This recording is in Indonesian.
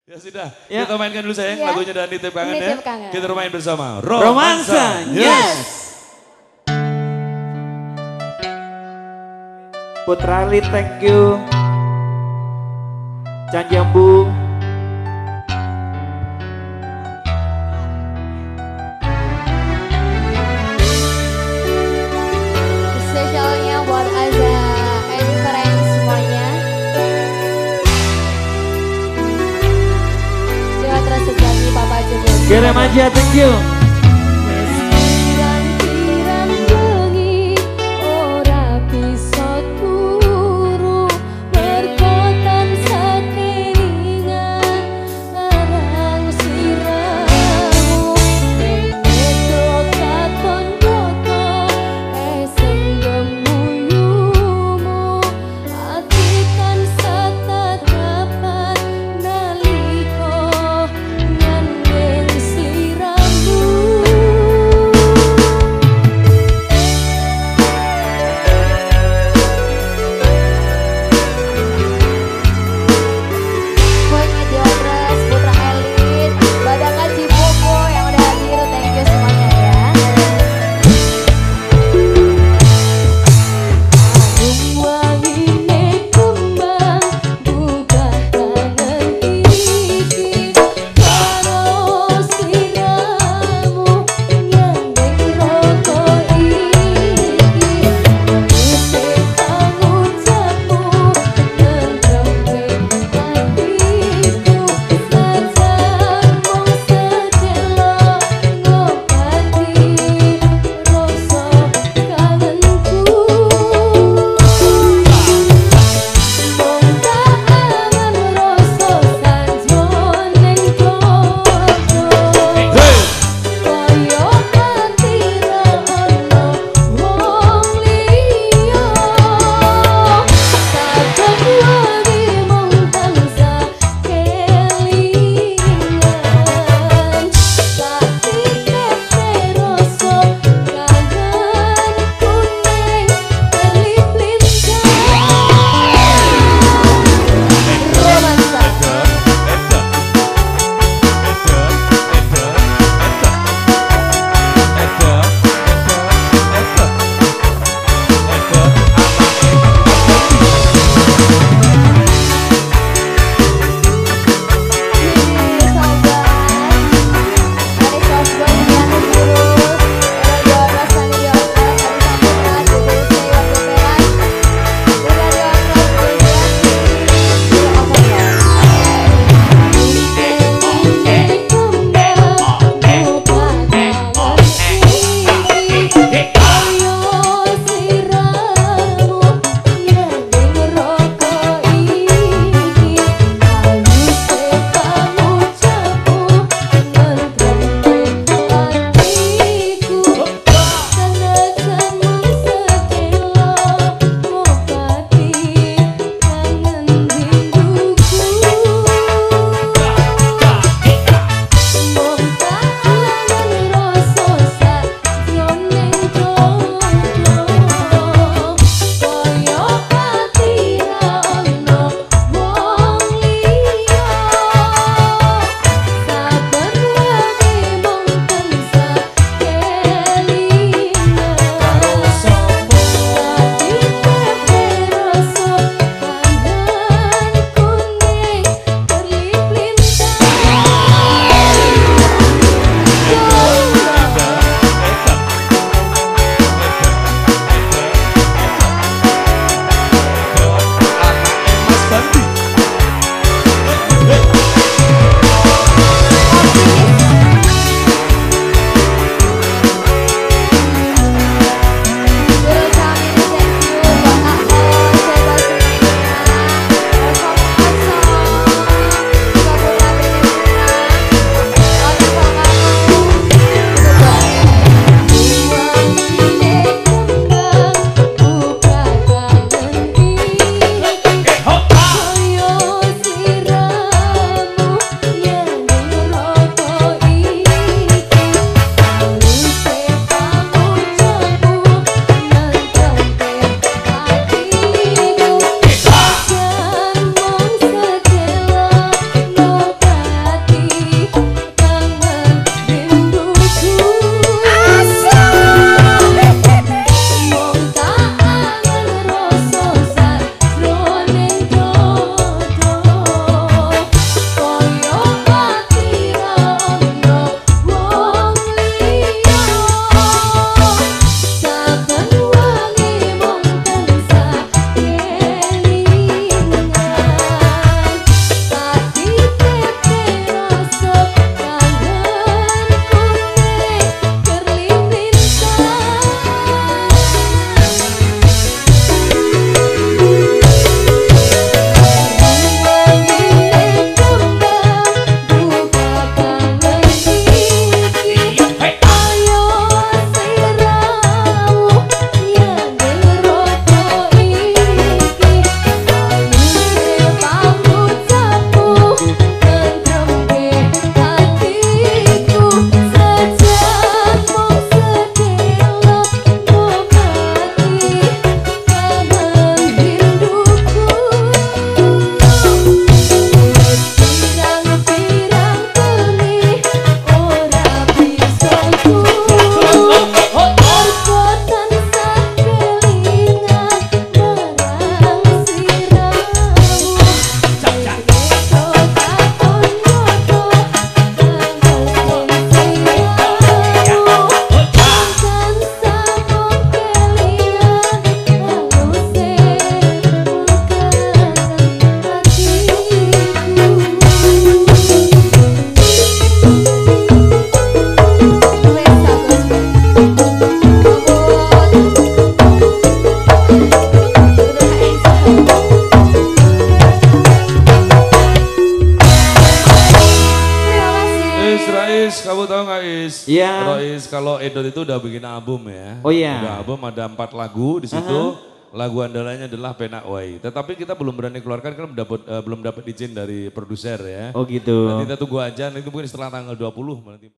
Ya sudah, Ya. kita mainkan dulu sayang Ya. lagunya dan Nitip Kangen ya. Nitip Kangen. Kita bermain bersama Romansa, yes. Putrali, thank you. Chan Jambu. Spesialnya buat Aza and friends semuanya. Dewa terus sejati Papa Jumbo. Kirim aja, thank you. Pirang-pirang bengi ora bisa turu perkotan sakelingan larang siramu meneto katon boto senggembuyumu ati tansah tatapan naliko nyandeng sliramu. Is, kamu tahu nggak Is? Iya. Is, kalau Edot itu udah bikin album ya. Oh iya. Udah album ada 4 lagu di situ. Lagu andalanya adalah Penak Wai. Tetapi kita belum berani keluarkan karena belum dapat izin dari produser ya. Oh gitu. Nanti kita tunggu aja, nanti mungkin setelah tanggal 20 nanti.